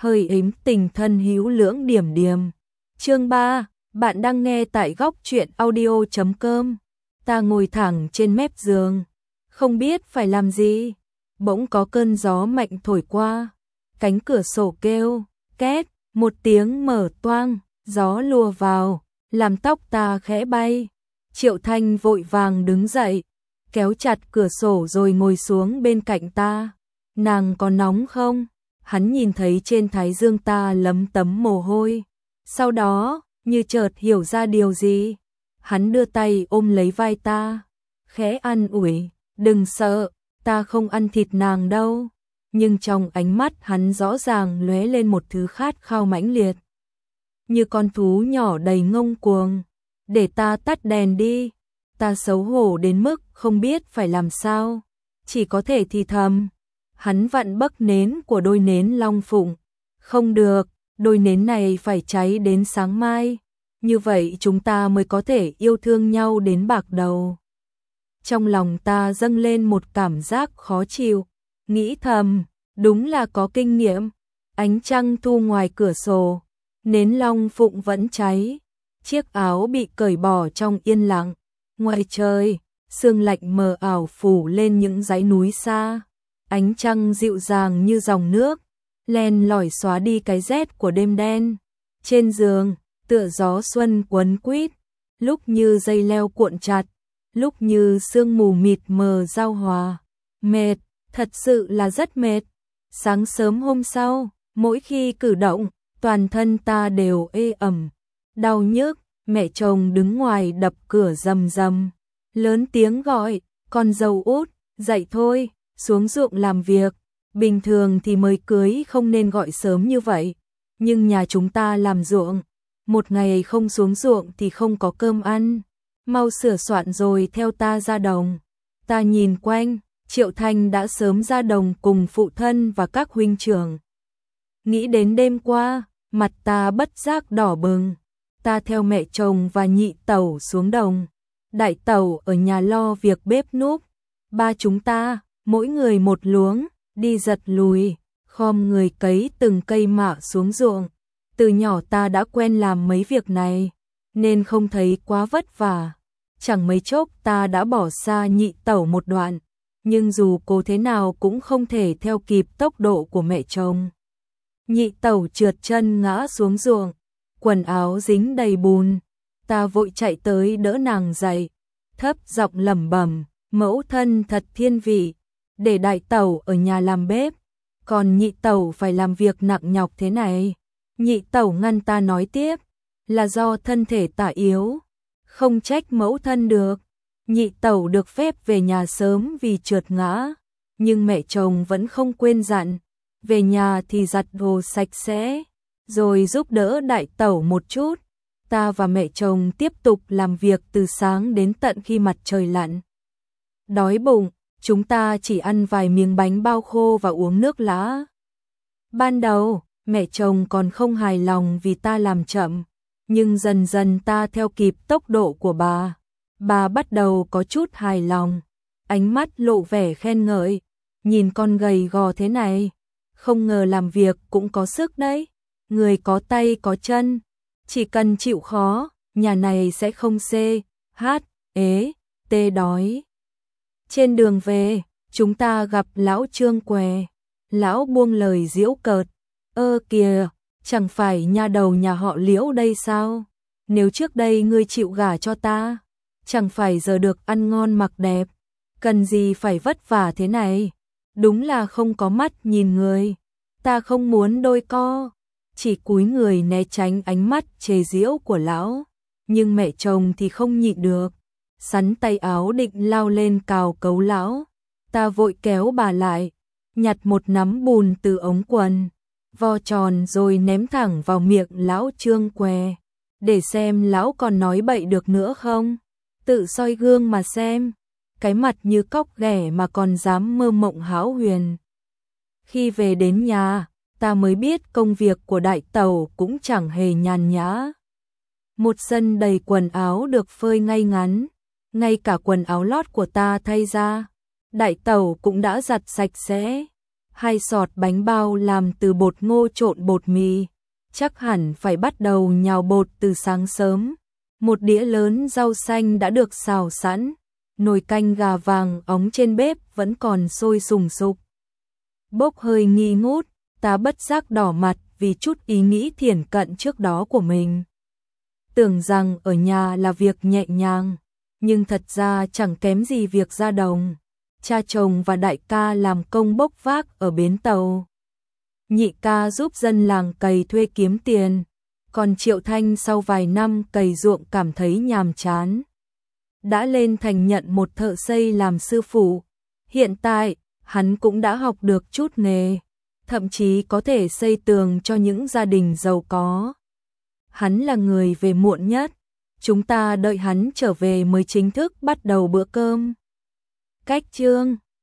hơi ếm tình thân hữu lưỡng điểm điểm. Chương 3, bạn đang nghe tại góc truyện audio.com. Ta ngồi thẳng trên mép giường, không biết phải làm gì. Bỗng có cơn gió mạnh thổi qua, cánh cửa sổ kêu, két, một tiếng mở toang, gió lùa vào, làm tóc ta khẽ bay. Triệu Thanh vội vàng đứng dậy, kéo chặt cửa sổ rồi ngồi xuống bên cạnh ta. Nàng có nóng không? Hắn nhìn thấy trên thái dương ta lấm tấm mồ hôi. Sau đó, như chợt hiểu ra điều gì, hắn đưa tay ôm lấy vai ta, khẽ an ủi, đừng sợ, ta không ăn thịt nàng đâu. Nhưng trong ánh mắt hắn rõ ràng lóe lên một thứ khát khao mãnh liệt, như con thú nhỏ đầy ngông cuồng. Để ta tắt đèn đi. Ta xấu hổ đến mức không biết phải làm sao, chỉ có thể thì thầm. Hắn vặn bấc nến của đôi nến long phụng. Không được, đôi nến này phải cháy đến sáng mai, như vậy chúng ta mới có thể yêu thương nhau đến bạc đầu. Trong lòng ta dâng lên một cảm giác khó chịu, nghĩ thầm, đúng là có kinh nghiệm. Ánh trăng thu ngoài cửa sổ, nến long phụng vẫn cháy, chiếc áo bị cởi bỏ trong yên lặng. Ngoài trời, sương lạnh mờ ảo phủ lên những dãy núi xa, ánh trăng dịu dàng như dòng nước, len lỏi xóa đi cái rét của đêm đen. Trên giường, tựa gió xuân quấn quýt, lúc như dây leo cuộn chặt, lúc như sương mù mịt mờ giao hòa. Mệt, thật sự là rất mệt. Sáng sớm hôm sau, mỗi khi cử động, toàn thân ta đều ê ẩm, đau nhức. Mẹ chồng đứng ngoài đập cửa rầm rầm, lớn tiếng gọi, con dâu út, dậy thôi, xuống ruộng làm việc. Bình thường thì mới cưới không nên gọi sớm như vậy, nhưng nhà chúng ta làm ruộng, một ngày không xuống ruộng thì không có cơm ăn. Mau sửa soạn rồi theo ta ra đồng. Ta nhìn quanh, Triệu Thanh đã sớm ra đồng cùng phụ thân và các huynh trưởng. Nghĩ đến đêm qua, mặt ta bất giác đỏ bừng. Ta theo mẹ chồng và nhị tẩu xuống đồng. Đại tẩu ở nhà lo việc bếp núc. Ba chúng ta, mỗi người một luống, đi giật lùi, khom người cấy từng cây mạ xuống ruộng. Từ nhỏ ta đã quen làm mấy việc này, nên không thấy quá vất vả. Chẳng mấy chốc ta đã bỏ xa nhị tẩu một đoạn, nhưng dù cố thế nào cũng không thể theo kịp tốc độ của mẹ chồng. Nhị tẩu trượt chân ngã xuống ruộng, quần áo dính đầy bùn. Ta vội chạy tới đỡ nàng dậy, thấp giọng lẩm bẩm, mẫu thân thật thiên vị, để đại tẩu ở nhà làm bếp, còn nhị tẩu phải làm việc nặng nhọc thế này. Nhị tẩu ngăn ta nói tiếp, là do thân thể ta yếu, không trách mẫu thân được. Nhị tẩu được phép về nhà sớm vì trượt ngã, nhưng mẹ chồng vẫn không quên dặn, về nhà thì giặt đồ sạch sẽ, rồi giúp đỡ đại tẩu một chút. Ta và mẹ chồng tiếp tục làm việc từ sáng đến tận khi mặt trời lặn. Đói bụng, chúng ta chỉ ăn vài miếng bánh bao khô và uống nước lá. Ban đầu, mẹ chồng còn không hài lòng vì ta làm chậm, nhưng dần dần ta theo kịp tốc độ của bà. Bà bắt đầu có chút hài lòng, ánh mắt lộ vẻ khen ngợi, nhìn con gầy gò thế này, không ngờ làm việc cũng có sức đấy. Người có tay có chân, chỉ cần chịu khó, nhà này sẽ không tê đói. Trên đường về, chúng ta gặp lão Trương què. Lão buông lời giễu cợt, ơ kìa, chẳng phải nhà đầu nhà họ Liễu đây sao? Nếu trước đây ngươi chịu gả cho ta, chẳng phải giờ được ăn ngon mặc đẹp, cần gì phải vất vả thế này? Đúng là không có mắt nhìn người. Ta không muốn đôi co, chỉ cúi người né tránh ánh mắt chê giễu của lão, nhưng mẹ chồng thì không nhịn được, sắn tay áo định lao lên cào cấu lão. Ta vội kéo bà lại, nhặt một nắm bùn từ ống quần, vo tròn rồi ném thẳng vào miệng lão Trương què, để xem lão còn nói bậy được nữa không. Tự soi gương mà xem, cái mặt như cóc ghẻ mà còn dám mơ mộng hão huyền. Khi về đến nhà, ta mới biết công việc của đại tẩu cũng chẳng hề nhàn nhã. Một sân đầy quần áo được phơi ngay ngắn, ngay cả quần áo lót của ta thay ra, đại tẩu cũng đã giặt sạch sẽ. 2 sọt bánh bao làm từ bột ngô trộn bột mì, chắc hẳn phải bắt đầu nhào bột từ sáng sớm. Một đĩa lớn rau xanh đã được xào sẵn, nồi canh gà vàng óng trên bếp vẫn còn sôi sùng sục. Bốc hơi nghi ngút, ta bất giác đỏ mặt vì chút ý nghĩ thiển cận trước đó của mình. Tưởng rằng ở nhà là việc nhẹ nhàng, nhưng thật ra chẳng kém gì việc ra đồng. Cha chồng và đại ca làm công bốc vác ở bến tàu. Nhị ca giúp dân làng cày thuê kiếm tiền, còn Triệu Thanh sau vài năm cày ruộng cảm thấy nhàm chán. Đã lên thành nhận một thợ xây làm sư phụ. Hiện tại, hắn cũng đã học được chút nghề, thậm chí có thể xây tường cho những gia đình giàu có. Hắn là người về muộn nhất, chúng ta đợi hắn trở về mới chính thức bắt đầu bữa cơm. Cách chương